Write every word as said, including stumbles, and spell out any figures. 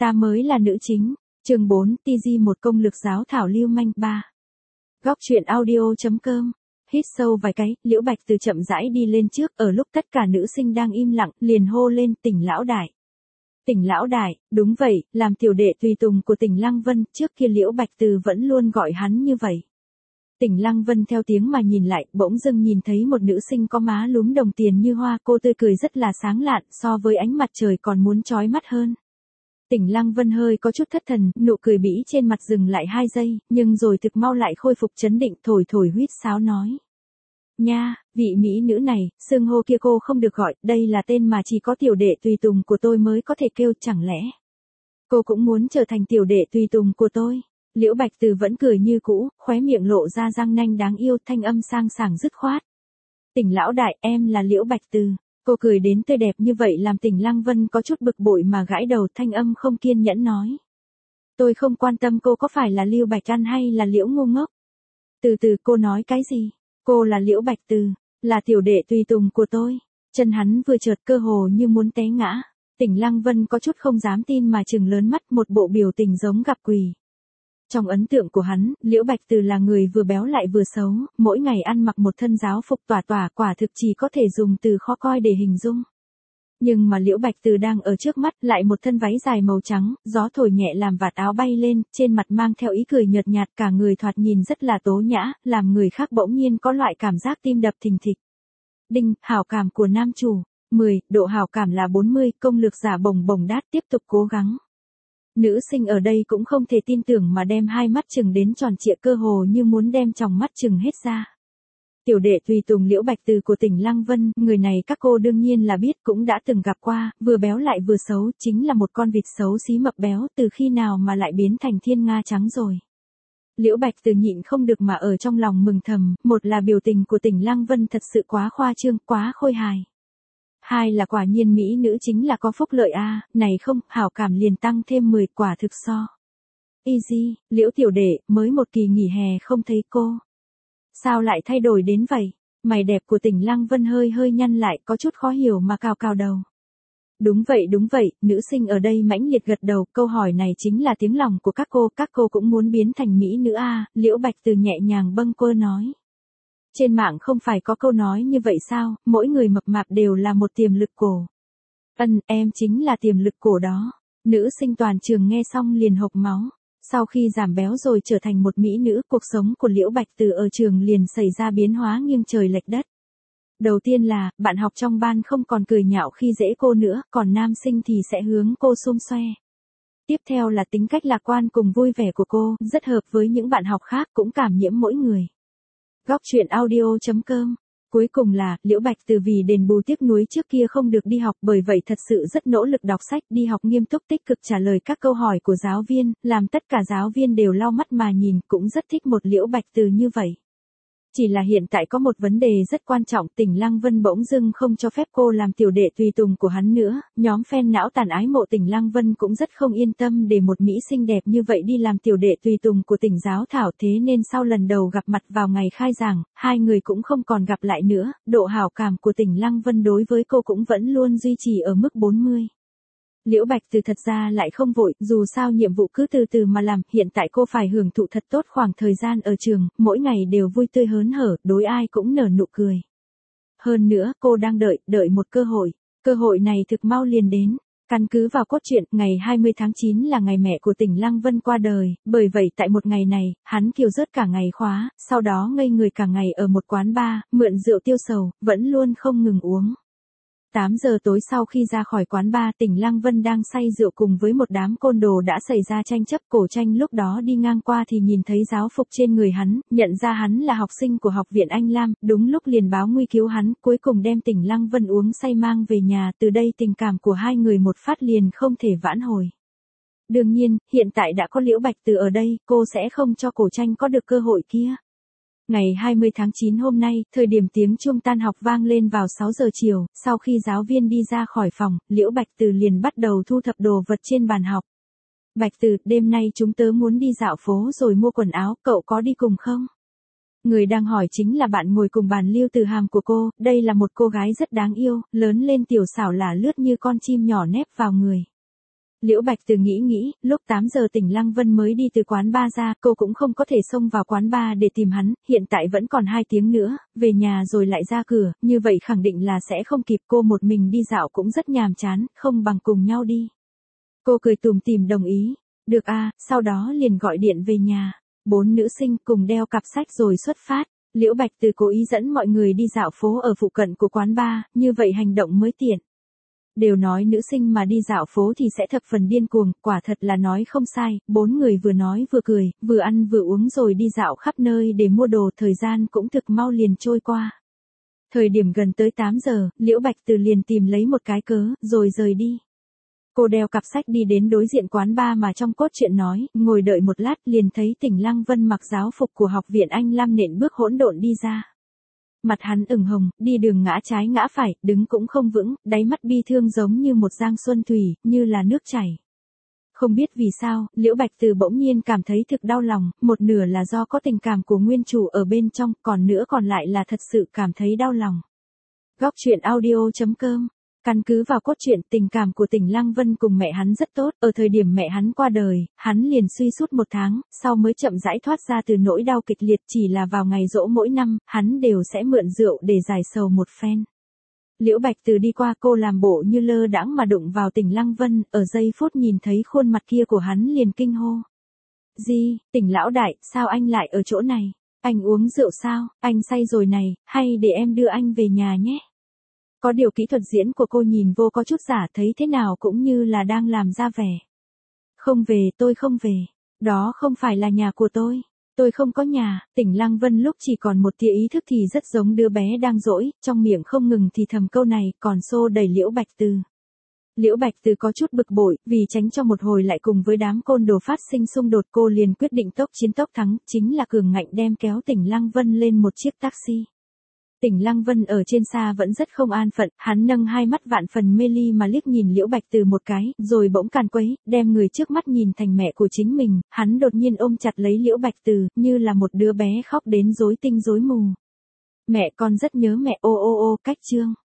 Ta mới là nữ chính. Chương bốn, tê giê một công lực giáo thảo lưu manh ba. Góc truyện audio.com. Hít sâu vài cái, Liễu Bạch Từ chậm rãi đi lên trước, ở lúc tất cả nữ sinh đang im lặng, liền hô lên, Tỉnh lão đại. Tỉnh lão đại, đúng vậy, làm tiểu đệ tùy tùng của Tỉnh Lăng Vân, trước kia Liễu Bạch Từ vẫn luôn gọi hắn như vậy. Tỉnh Lăng Vân theo tiếng mà nhìn lại, bỗng dưng nhìn thấy một nữ sinh có má lúm đồng tiền như hoa, cô tươi cười rất là sáng lạn, so với ánh mặt trời còn muốn chói mắt hơn. Tỉnh Lăng Vân hơi có chút thất thần, nụ cười bĩ trên mặt dừng lại hai giây, nhưng rồi thực mau lại khôi phục trấn định, thổi thổi huýt sáo nói. Nha, vị mỹ nữ này, xưng hô kia cô không được gọi, đây là tên mà chỉ có tiểu đệ tùy tùng của tôi mới có thể kêu, chẳng lẽ cô cũng muốn trở thành tiểu đệ tùy tùng của tôi? Liễu Bạch Từ vẫn cười như cũ, khóe miệng lộ ra răng nanh đáng yêu, thanh âm sang sảng dứt khoát. Tỉnh lão đại, em là Liễu Bạch Từ. Cô cười đến tươi đẹp như vậy làm Tỉnh Lăng Vân có chút bực bội mà gãi đầu, thanh âm không kiên nhẫn nói. Tôi không quan tâm cô có phải là Lưu Bạch Ăn hay là Liễu ngu ngốc. Từ từ, cô nói cái gì? Cô là Liễu Bạch Từ, là tiểu đệ tùy tùng của tôi. Chân hắn vừa chợt cơ hồ như muốn té ngã. Tỉnh Lăng Vân có chút không dám tin mà trừng lớn mắt, một bộ biểu tình giống gặp quỷ. Trong ấn tượng của hắn, Liễu Bạch Từ là người vừa béo lại vừa xấu, mỗi ngày ăn mặc một thân giáo phục tỏa tỏa, quả thực chỉ có thể dùng từ khó coi để hình dung. Nhưng mà Liễu Bạch Từ đang ở trước mắt, lại một thân váy dài màu trắng, gió thổi nhẹ làm vạt áo bay lên, trên mặt mang theo ý cười nhợt nhạt, cả người thoạt nhìn rất là tố nhã, làm người khác bỗng nhiên có loại cảm giác tim đập thình thịch. Đinh, hảo cảm của nam chủ, mười, độ hảo cảm là bốn mươi, công lực giả bồng bồng đát, tiếp tục cố gắng. Nữ sinh ở đây cũng không thể tin tưởng mà đem hai mắt chừng đến tròn trịa, cơ hồ như muốn đem tròng mắt chừng hết ra. Tiểu đệ tùy tùng Liễu Bạch Từ của Tỉnh Lăng Vân, người này các cô đương nhiên là biết, cũng đã từng gặp qua, vừa béo lại vừa xấu, chính là một con vịt xấu xí mập béo, từ khi nào mà lại biến thành thiên nga trắng rồi. Liễu Bạch Từ nhịn không được mà ở trong lòng mừng thầm, một là biểu tình của Tỉnh Lăng Vân thật sự quá khoa trương, quá khôi hài. Hai là quả nhiên mỹ nữ chính là có phúc lợi a, à, này không, hảo cảm liền tăng thêm mười, quả thực so. Easy, Liễu tiểu đệ, mới một kỳ nghỉ hè không thấy cô. Sao lại thay đổi đến vậy? Mày đẹp của Tỉnh Lăng Vân hơi hơi nhăn lại, có chút khó hiểu mà cào cào đầu. Đúng vậy đúng vậy, nữ sinh ở đây mãnh liệt gật đầu, câu hỏi này chính là tiếng lòng của các cô, các cô cũng muốn biến thành mỹ nữ a, à, Liễu Bạch Từ nhẹ nhàng bâng quơ nói. Trên mạng không phải có câu nói như vậy sao, mỗi người mập mạp đều là một tiềm lực cổ. Ân, em chính là tiềm lực cổ đó. Nữ sinh toàn trường nghe xong liền hộc máu. Sau khi giảm béo rồi trở thành một mỹ nữ, cuộc sống của Liễu Bạch Từ ở trường liền xảy ra biến hóa nghiêng trời lệch đất. Đầu tiên là, bạn học trong ban không còn cười nhạo khi dễ cô nữa, còn nam sinh thì sẽ hướng cô xôm xoe. Tiếp theo là tính cách lạc quan cùng vui vẻ của cô, rất hợp với những bạn học khác, cũng cảm nhiễm mỗi người. Góc truyện audio.com. Cuối cùng là, Liễu Bạch Từ vì đền bù tiếc nuối trước kia không được đi học, bởi vậy thật sự rất nỗ lực đọc sách, đi học nghiêm túc, tích cực trả lời các câu hỏi của giáo viên, làm tất cả giáo viên đều lau mắt mà nhìn, cũng rất thích một Liễu Bạch Từ như vậy. Chỉ là hiện tại có một vấn đề rất quan trọng, Tỉnh Lăng Vân bỗng dưng không cho phép cô làm tiểu đệ tùy tùng của hắn nữa, nhóm fan não tàn ái mộ Tỉnh Lăng Vân cũng rất không yên tâm để một mỹ xinh đẹp như vậy đi làm tiểu đệ tùy tùng của Tỉnh giáo thảo, thế nên sau lần đầu gặp mặt vào ngày khai giảng, hai người cũng không còn gặp lại nữa, độ hảo cảm của Tỉnh Lăng Vân đối với cô cũng vẫn luôn duy trì ở mức bốn mươi. Liễu Bạch Từ thật ra lại không vội, dù sao nhiệm vụ cứ từ từ mà làm, hiện tại cô phải hưởng thụ thật tốt khoảng thời gian ở trường, mỗi ngày đều vui tươi hớn hở, đối ai cũng nở nụ cười. Hơn nữa, cô đang đợi, đợi một cơ hội, cơ hội này thực mau liền đến. Căn cứ vào cốt truyện, ngày hai mươi tháng chín là ngày mẹ của Tỉnh Lăng Vân qua đời, bởi vậy tại một ngày này, hắn kiều rớt cả ngày khóa, sau đó ngây người cả ngày ở một quán bar, mượn rượu tiêu sầu, vẫn luôn không ngừng uống. tám giờ tối sau khi ra khỏi quán bar, Tỉnh Lăng Vân đang say rượu cùng với một đám côn đồ đã xảy ra tranh chấp, Cổ Tranh lúc đó đi ngang qua thì nhìn thấy giáo phục trên người hắn, nhận ra hắn là học sinh của học viện Anh Lam, đúng lúc liền báo nguy cứu hắn, cuối cùng đem Tỉnh Lăng Vân uống say mang về nhà, từ đây tình cảm của hai người một phát liền không thể vãn hồi. Đương nhiên, hiện tại đã có Liễu Bạch Từ ở đây, cô sẽ không cho Cổ Tranh có được cơ hội kia. Ngày hai mươi tháng chín hôm nay, thời điểm tiếng chuông tan học vang lên vào sáu giờ chiều, sau khi giáo viên đi ra khỏi phòng, Liễu Bạch Từ liền bắt đầu thu thập đồ vật trên bàn học. Bạch Từ, đêm nay chúng tớ muốn đi dạo phố rồi mua quần áo, cậu có đi cùng không? Người đang hỏi chính là bạn ngồi cùng bàn Lưu Từ Hàm của cô, đây là một cô gái rất đáng yêu, lớn lên tiểu xảo lả lướt như con chim nhỏ nép vào người. Liễu Bạch Từ nghĩ nghĩ, lúc tám giờ Tỉnh Lăng Vân mới đi từ quán bar ra, cô cũng không có thể xông vào quán bar để tìm hắn, hiện tại vẫn còn hai tiếng nữa, về nhà rồi lại ra cửa, như vậy khẳng định là sẽ không kịp, cô một mình đi dạo cũng rất nhàm chán, không bằng cùng nhau đi. Cô cười tủm tỉm đồng ý, được à, sau đó liền gọi điện về nhà. Bốn nữ sinh cùng đeo cặp sách rồi xuất phát. Liễu Bạch Từ cố ý dẫn mọi người đi dạo phố ở phụ cận của quán bar, như vậy hành động mới tiện. Đều nói nữ sinh mà đi dạo phố thì sẽ thập phần điên cuồng, quả thật là nói không sai, bốn người vừa nói vừa cười, vừa ăn vừa uống rồi đi dạo khắp nơi để mua đồ, thời gian cũng thực mau liền trôi qua. Thời điểm gần tới tám giờ, Liễu Bạch Từ liền tìm lấy một cái cớ, rồi rời đi. Cô đeo cặp sách đi đến đối diện quán bar mà trong cốt truyện nói, ngồi đợi một lát liền thấy Tỉnh Lăng Vân mặc giáo phục của học viện Anh Lam nện bước hỗn độn đi ra. Mặt hắn ửng hồng, đi đường ngã trái ngã phải, đứng cũng không vững, đáy mắt bi thương giống như một giang xuân thủy, như là nước chảy. Không biết vì sao, Liễu Bạch Từ bỗng nhiên cảm thấy thực đau lòng, một nửa là do có tình cảm của nguyên chủ ở bên trong, còn nữa còn lại là thật sự cảm thấy đau lòng. Góc truyện audio chấm com. Căn cứ vào cốt truyện, tình cảm của Tỉnh Lăng Vân cùng mẹ hắn rất tốt, ở thời điểm mẹ hắn qua đời, hắn liền suy sút một tháng, sau mới chậm rãi thoát ra từ nỗi đau kịch liệt, chỉ là vào ngày giỗ mỗi năm, hắn đều sẽ mượn rượu để giải sầu một phen. Liễu Bạch Từ đi qua, cô làm bộ như lơ đãng mà đụng vào Tỉnh Lăng Vân, ở giây phút nhìn thấy khuôn mặt kia của hắn liền kinh hô. Gì, Tỉnh lão đại, sao anh lại ở chỗ này? Anh uống rượu sao? Anh say rồi này, hay để em đưa anh về nhà nhé? Có điều kỹ thuật diễn của cô nhìn vô có chút giả, thấy thế nào cũng như là đang làm ra vẻ. Không về, tôi không về. Đó không phải là nhà của tôi. Tôi không có nhà. Tỉnh Lăng Vân lúc chỉ còn một tia ý thức thì rất giống đứa bé đang dỗi, trong miệng không ngừng thì thầm câu này, còn xô đẩy Liễu Bạch Từ. Liễu Bạch Từ có chút bực bội, vì tránh cho một hồi lại cùng với đám côn đồ phát sinh xung đột, cô liền quyết định tốc chiến tốc thắng, chính là cường ngạnh đem kéo Tỉnh Lăng Vân lên một chiếc taxi. Tỉnh Lăng Vân ở trên xa vẫn rất không an phận, hắn nâng hai mắt vạn phần mê ly mà liếc nhìn Liễu Bạch Từ một cái, rồi bỗng càn quấy, đem người trước mắt nhìn thành mẹ của chính mình, hắn đột nhiên ôm chặt lấy Liễu Bạch Từ, như là một đứa bé khóc đến rối tinh rối mù. Mẹ con rất nhớ mẹ, ô ô ô, cách chương.